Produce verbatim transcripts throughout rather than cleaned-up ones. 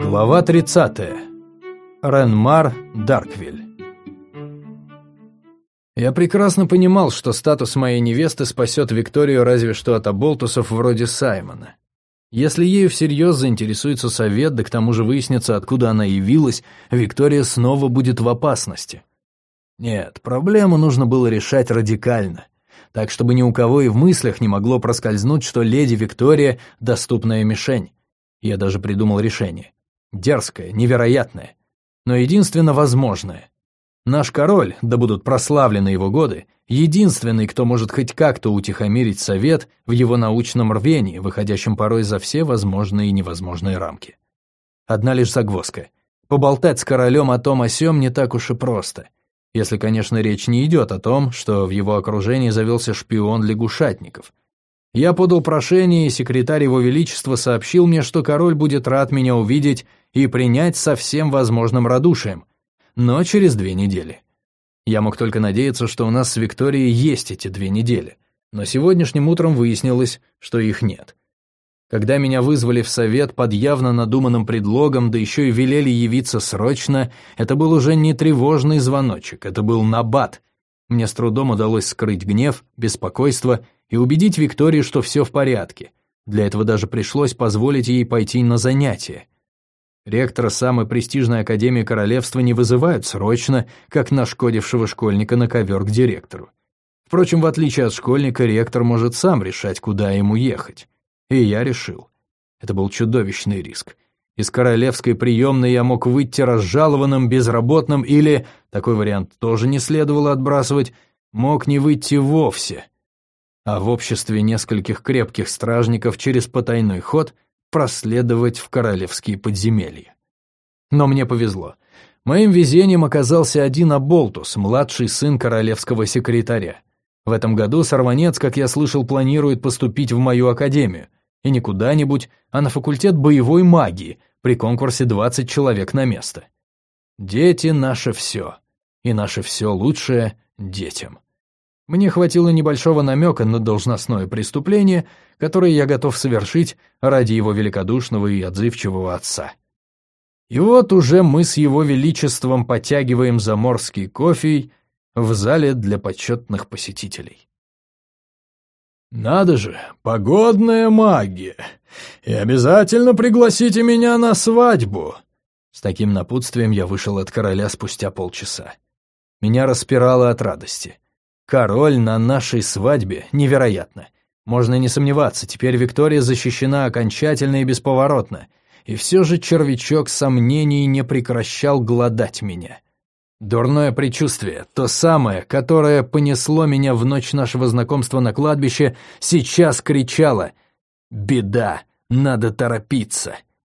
Глава тридцатая. Рен-Мар Дарквиль. Я прекрасно понимал, что статус моей невесты спасет Викторию разве что от оболтусов вроде Саймона. Если ею всерьез заинтересуется совет, да к тому же выяснится, откуда она явилась, Виктория снова будет в опасности. Нет, проблему нужно было решать радикально, так чтобы ни у кого и в мыслях не могло проскользнуть, что леди Виктория — доступная мишень. Я даже придумал решение. Дерзкое, невероятное, но единственно возможное. Наш король, да будут прославлены его годы, единственный, кто может хоть как-то утихомирить совет в его научном рвении, выходящем порой за все возможные и невозможные рамки. Одна лишь загвоздка. Поболтать с королем о том о сём не так уж и просто. Если, конечно, речь не идет о том, что в его окружении завелся шпион лягушатников. Я подал прошение, и секретарь его величества сообщил мне, что король будет рад меня увидеть и принять со всем возможным радушием, но через две недели. Я мог только надеяться, что у нас с Викторией есть эти две недели, но сегодняшним утром выяснилось, что их нет. Когда меня вызвали в совет под явно надуманным предлогом, да еще и велели явиться срочно, это был уже не тревожный звоночек, это был набат. Мне с трудом удалось скрыть гнев, беспокойство и убедить Викторию, что все в порядке. Для этого даже пришлось позволить ей пойти на занятия. Ректора самой престижной академии королевства не вызывают срочно, как нашкодившего школьника на ковер к директору. Впрочем, в отличие от школьника, ректор может сам решать, куда ему ехать. И я решил. Это был чудовищный риск. Из королевской приемной я мог выйти разжалованным, безработным или, такой вариант тоже не следовало отбрасывать, мог не выйти вовсе. А в обществе нескольких крепких стражников через потайной ход проследовать в королевские подземелья. Но мне повезло. Моим везением оказался один оболтус, младший сын королевского секретаря. В этом году сорванец, как я слышал, планирует поступить в мою академию. И не куда-нибудь, а на факультет боевой магии, при конкурсе двадцать человек на место. Дети — наше все. И наше все лучшее — детям. Мне хватило небольшого намека на должностное преступление, которое я готов совершить ради его великодушного и отзывчивого отца. И вот уже мы с его величеством потягиваем заморский кофе в зале для почетных посетителей. «Надо же, погодная магия! И обязательно пригласите меня на свадьбу!» С таким напутствием я вышел от короля спустя полчаса. Меня распирало от радости. Король на нашей свадьбе невероятно. Можно не сомневаться, теперь Виктория защищена окончательно и бесповоротно. И все же червячок сомнений не прекращал глодать меня. Дурное предчувствие, то самое, которое понесло меня в ночь нашего знакомства на кладбище, сейчас кричало: «Беда! Надо торопиться!»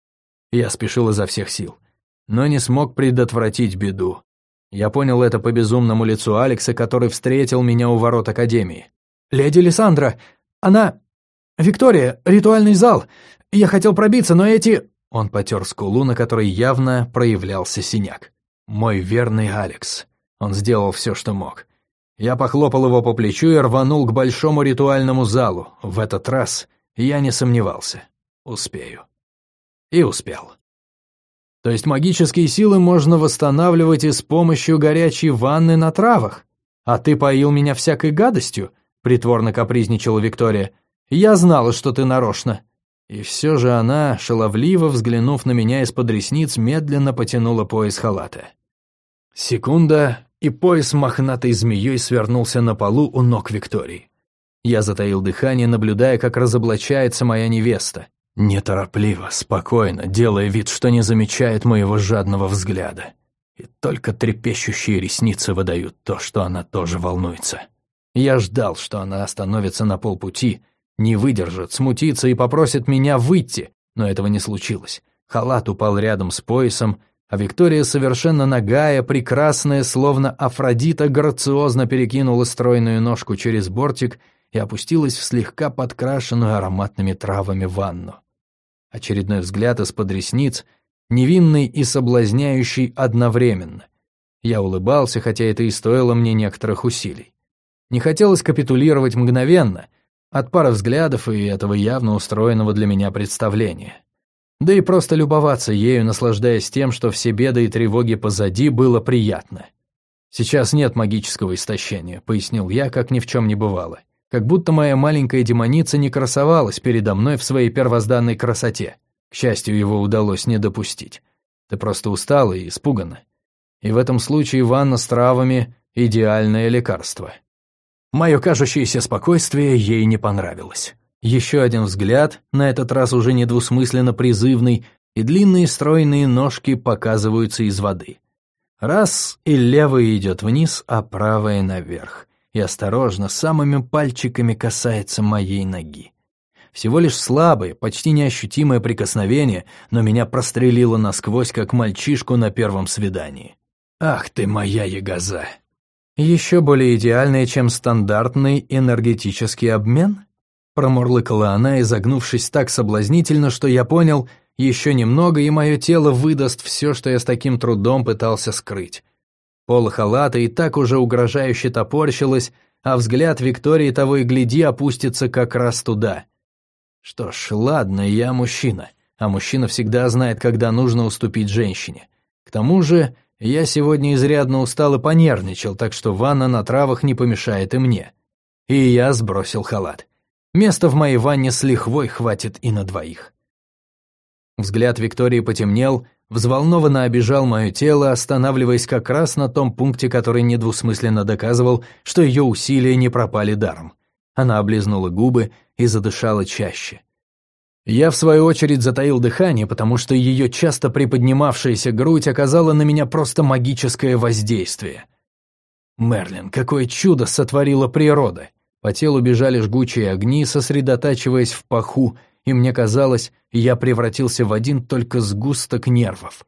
Я спешил изо всех сил, но не смог предотвратить беду. Я понял это по безумному лицу Алекса, который встретил меня у ворот академии. «Леди Лиссандра! Она... Виктория, ритуальный зал! Я хотел пробиться, но эти...» Он потер скулу, на которой явно проявлялся синяк. Мой верный Алекс. Он сделал все, что мог. Я похлопал его по плечу и рванул к большому ритуальному залу. В этот раз я не сомневался. Успею. И успел. То есть магические силы можно восстанавливать и с помощью горячей ванны на травах? А ты поил меня всякой гадостью? Притворно капризничала Виктория. Я знала, что ты нарочно. И все же она, шаловливо взглянув на меня из-под ресниц, медленно потянула пояс халата. Секунда, и пояс мохнатой змеей свернулся на полу у ног Виктории. Я затаил дыхание, наблюдая, как разоблачается моя невеста. Неторопливо, спокойно, делая вид, что не замечает моего жадного взгляда. И только трепещущие ресницы выдают то, что она тоже волнуется. Я ждал, что она остановится на полпути, не выдержит, смутится и попросит меня выйти, но этого не случилось. Халат упал рядом с поясом, а Виктория, совершенно нагая, прекрасная, словно Афродита, грациозно перекинула стройную ножку через бортик и опустилась в слегка подкрашенную ароматными травами ванну. Очередной взгляд из-под ресниц, невинный и соблазняющий одновременно. Я улыбался, хотя это и стоило мне некоторых усилий. Не хотелось капитулировать мгновенно, от пары взглядов и этого явно устроенного для меня представления. Да и просто любоваться ею, наслаждаясь тем, что все беды и тревоги позади, было приятно. «Сейчас нет магического истощения», — пояснил я, как ни в чем не бывало. Как будто моя маленькая демоница не красовалась передо мной в своей первозданной красоте. К счастью, его удалось не допустить. Ты просто устала и испугана. И в этом случае ванна с травами — идеальное лекарство. Мое кажущееся спокойствие ей не понравилось. Еще один взгляд, на этот раз уже недвусмысленно призывный, и длинные стройные ножки показываются из воды. Раз, и левая идет вниз, а правая наверх, и осторожно, самыми пальчиками касается моей ноги. Всего лишь слабое, почти неощутимое прикосновение, но меня прострелило насквозь, как мальчишку на первом свидании. Ах ты моя ягоза! Еще более идеальная, чем стандартный энергетический обмен? Промурлыкала она, изогнувшись так соблазнительно, что я понял, еще немного, и мое тело выдаст все, что я с таким трудом пытался скрыть. Поло халата и так уже угрожающе топорщилось, а взгляд Виктории того и гляди опустится как раз туда. Что ж, ладно, я мужчина, а мужчина всегда знает, когда нужно уступить женщине. К тому же, я сегодня изрядно устал и понервничал, так что ванна на травах не помешает и мне. И я сбросил халат. Места в моей ванне с лихвой хватит и на двоих. Взгляд Виктории потемнел, взволнованно обежал мое тело, останавливаясь как раз на том пункте, который недвусмысленно доказывал, что ее усилия не пропали даром. Она облизнула губы и задышала чаще. Я, в свою очередь, затаил дыхание, потому что ее часто приподнимавшаяся грудь оказала на меня просто магическое воздействие. Мерлин, какое чудо сотворила природа! По телу бежали жгучие огни, сосредотачиваясь в паху, и мне казалось, я превратился в один только сгусток нервов.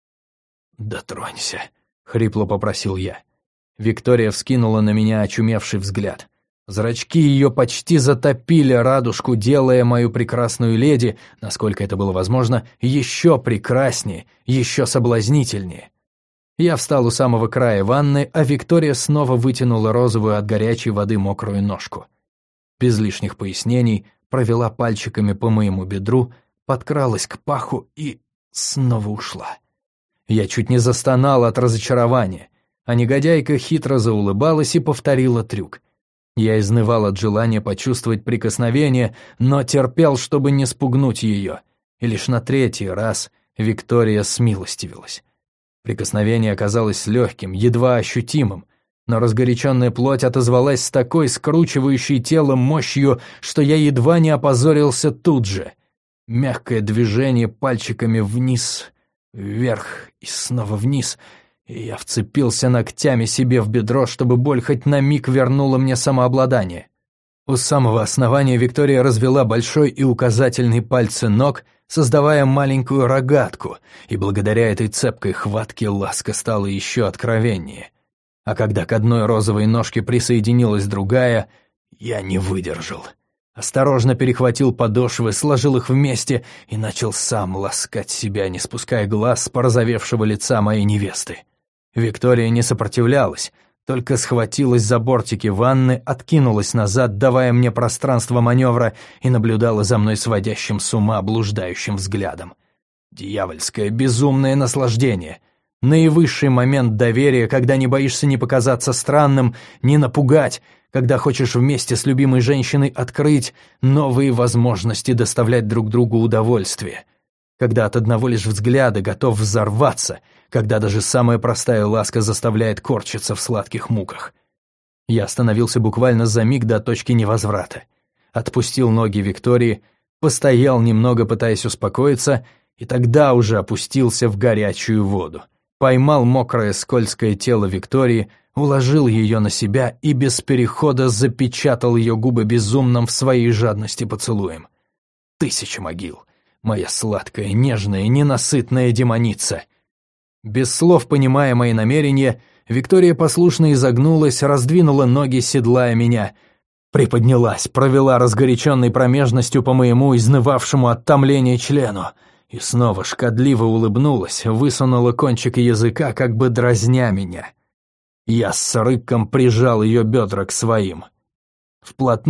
«Дотронься», — хрипло попросил я. Виктория вскинула на меня очумевший взгляд. Зрачки ее почти затопили радужку, делая мою прекрасную леди, насколько это было возможно, еще прекраснее, еще соблазнительнее. Я встал у самого края ванны, а Виктория снова вытянула розовую от горячей воды мокрую ножку. Без лишних пояснений провела пальчиками по моему бедру, подкралась к паху и снова ушла. Я чуть не застонал от разочарования, а негодяйка хитро заулыбалась и повторила трюк. Я изнывал от желания почувствовать прикосновение, но терпел, чтобы не спугнуть ее, и лишь на третий раз Виктория смилостивилась. Прикосновение оказалось легким, едва ощутимым, но разгоряченная плоть отозвалась с такой скручивающей тело мощью, что я едва не опозорился тут же. Мягкое движение пальчиками вниз, вверх и снова вниз, и я вцепился ногтями себе в бедро, чтобы боль хоть на миг вернула мне самообладание. У самого основания Виктория развела большой и указательный пальцы ног, создавая маленькую рогатку, и благодаря этой цепкой хватке ласка стала еще откровеннее. А когда к одной розовой ножке присоединилась другая, я не выдержал. Осторожно перехватил подошвы, сложил их вместе и начал сам ласкать себя, не спуская глаз с порозовевшего лица моей невесты. Виктория не сопротивлялась, только схватилась за бортики ванны, откинулась назад, давая мне пространство маневра, и наблюдала за мной сводящим с ума блуждающим взглядом. Дьявольское безумное наслаждение. Наивысший момент доверия, когда не боишься ни показаться странным, ни напугать, когда хочешь вместе с любимой женщиной открыть новые возможности доставлять друг другу удовольствие, когда от одного лишь взгляда готов взорваться, когда даже самая простая ласка заставляет корчиться в сладких муках. Я остановился буквально за миг до точки невозврата, отпустил ноги Виктории, постоял немного, пытаясь успокоиться, и тогда уже опустился в горячую воду. Поймал мокрое скользкое тело Виктории, уложил ее на себя и без перехода запечатал ее губы безумным в своей жадности поцелуем. Тысяча могил, моя сладкая, нежная, ненасытная демоница. Без слов понимая мои намерения, Виктория послушно изогнулась, раздвинула ноги, седлая меня, приподнялась, провела разгоряченной промежностью по моему изнывавшему от томления члену, и снова шкодливо улыбнулась, высунула кончик языка, как бы дразня меня. Я с рыком прижал ее бедра к своим. Вплотную,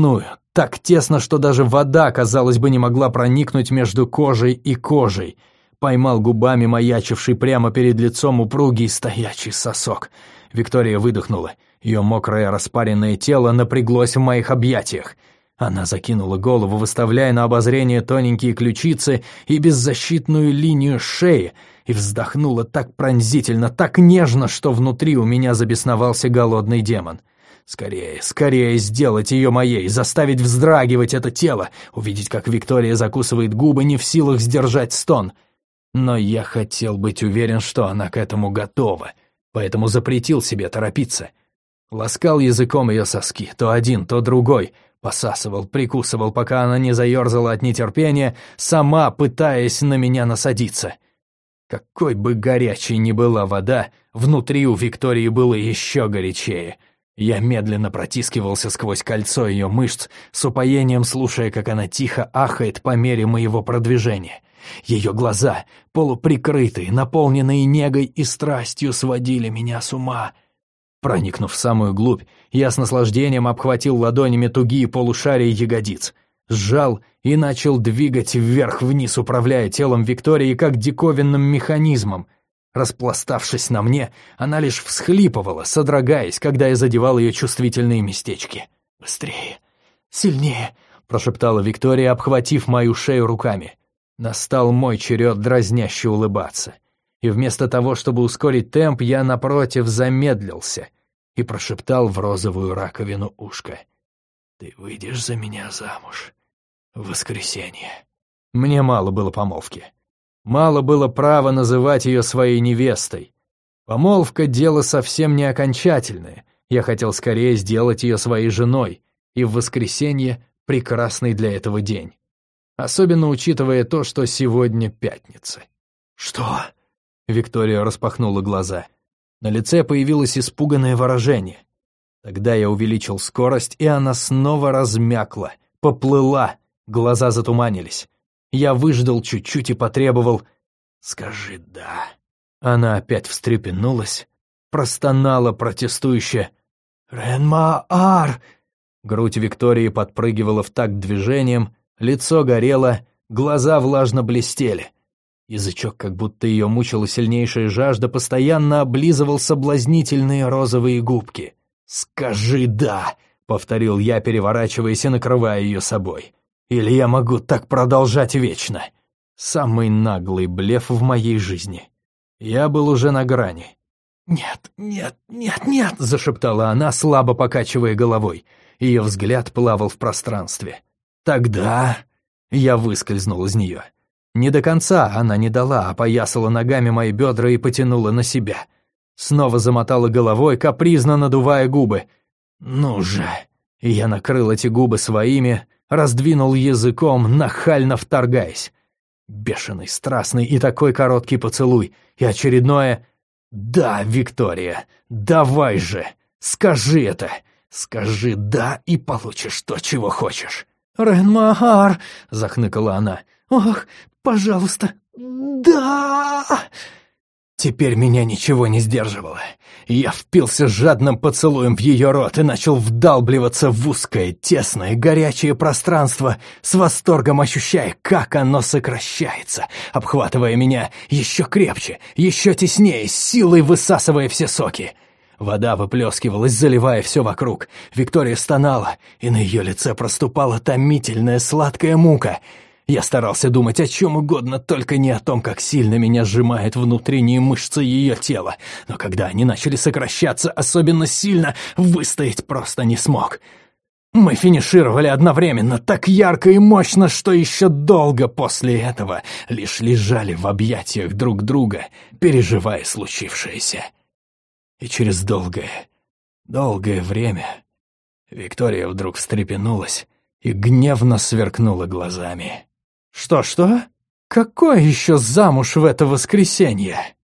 так тесно, что даже вода, казалось бы, не могла проникнуть между кожей и кожей. Поймал губами маячивший прямо перед лицом упругий стоячий сосок. Виктория выдохнула. Ее мокрое распаренное тело напряглось в моих объятиях. Она закинула голову, выставляя на обозрение тоненькие ключицы и беззащитную линию шеи, и вздохнула так пронзительно, так нежно, что внутри у меня забесновался голодный демон. Скорее, скорее сделать ее моей, заставить вздрагивать это тело, увидеть, как Виктория закусывает губы, не в силах сдержать стон. Но я хотел быть уверен, что она к этому готова, поэтому запретил себе торопиться. Ласкал языком ее соски, то один, то другой, посасывал, прикусывал, пока она не заерзала от нетерпения, сама пытаясь на меня насадиться. Какой бы горячей ни была вода, внутри у Виктории было еще горячее. Я медленно протискивался сквозь кольцо ее мышц, с упоением слушая, как она тихо ахает по мере моего продвижения. Ее глаза, полуприкрытые, наполненные негой и страстью, сводили меня с ума. Проникнув в самую глубь, я с наслаждением обхватил ладонями тугие полушария ягодиц, сжал и начал двигать вверх-вниз, управляя телом Виктории как диковинным механизмом. Распластавшись на мне, она лишь всхлипывала, содрогаясь, когда я задевал ее чувствительные местечки. «Быстрее, сильнее», — прошептала Виктория, обхватив мою шею руками. Настал мой черед дразняще улыбаться. И вместо того, чтобы ускорить темп, я, напротив, замедлился и прошептал в розовую раковину ушко. «Ты выйдешь за меня замуж в воскресенье». Мне мало было помолвки. Мало было права называть ее своей невестой. Помолвка — дело совсем не окончательное. Я хотел скорее сделать ее своей женой, и в воскресенье — прекрасный для этого день. Особенно учитывая то, что сегодня пятница. «Что?» — Виктория распахнула глаза. На лице появилось испуганное выражение. Тогда я увеличил скорость, и она снова размякла, поплыла, глаза затуманились. Я выждал чуть-чуть и потребовал «Скажи «да». Она опять встрепенулась, простонала протестующе «Рен-Ма-Ар!». Грудь Виктории подпрыгивала в такт движением, лицо горело, глаза влажно блестели. Язычок, как будто ее мучила сильнейшая жажда, постоянно облизывал соблазнительные розовые губки. «Скажи «да», — повторил я, переворачиваясь и накрывая ее собой. «Или я могу так продолжать вечно». Самый наглый блеф в моей жизни. Я был уже на грани. «Нет, нет, нет, нет», — зашептала она, слабо покачивая головой. Ее взгляд плавал в пространстве. «Тогда...» — я выскользнул из нее. Не до конца она не дала, опоясала ногами мои бедра и потянула на себя. Снова замотала головой, капризно надувая губы. «Ну же!» И я накрыл эти губы своими, раздвинул языком, нахально вторгаясь. Бешеный, страстный и такой короткий поцелуй. И очередное «Да, Виктория, давай же! Скажи это! Скажи «да» и получишь то, чего хочешь!» «Рен-Ма-Ар!» — захныкала она. «Ох, пожалуйста, да!» Теперь меня ничего не сдерживало. Я впился жадным поцелуем в ее рот и начал вдалбливаться в узкое, тесное, горячее пространство, с восторгом ощущая, как оно сокращается, обхватывая меня еще крепче, еще теснее, с силой высасывая все соки. Вода выплескивалась, заливая все вокруг. Виктория стонала, и на ее лице проступала томительная сладкая мука. Я старался думать о чем угодно, только не о том, как сильно меня сжимает внутренние мышцы ее тела. Но когда они начали сокращаться особенно сильно, выстоять просто не смог. Мы финишировали одновременно, так ярко и мощно, что еще долго после этого лишь лежали в объятиях друг друга, переживая случившееся. И через долгое, долгое время Виктория вдруг встрепенулась и гневно сверкнула глазами. «Что-что? Какой еще замуж в это воскресенье?»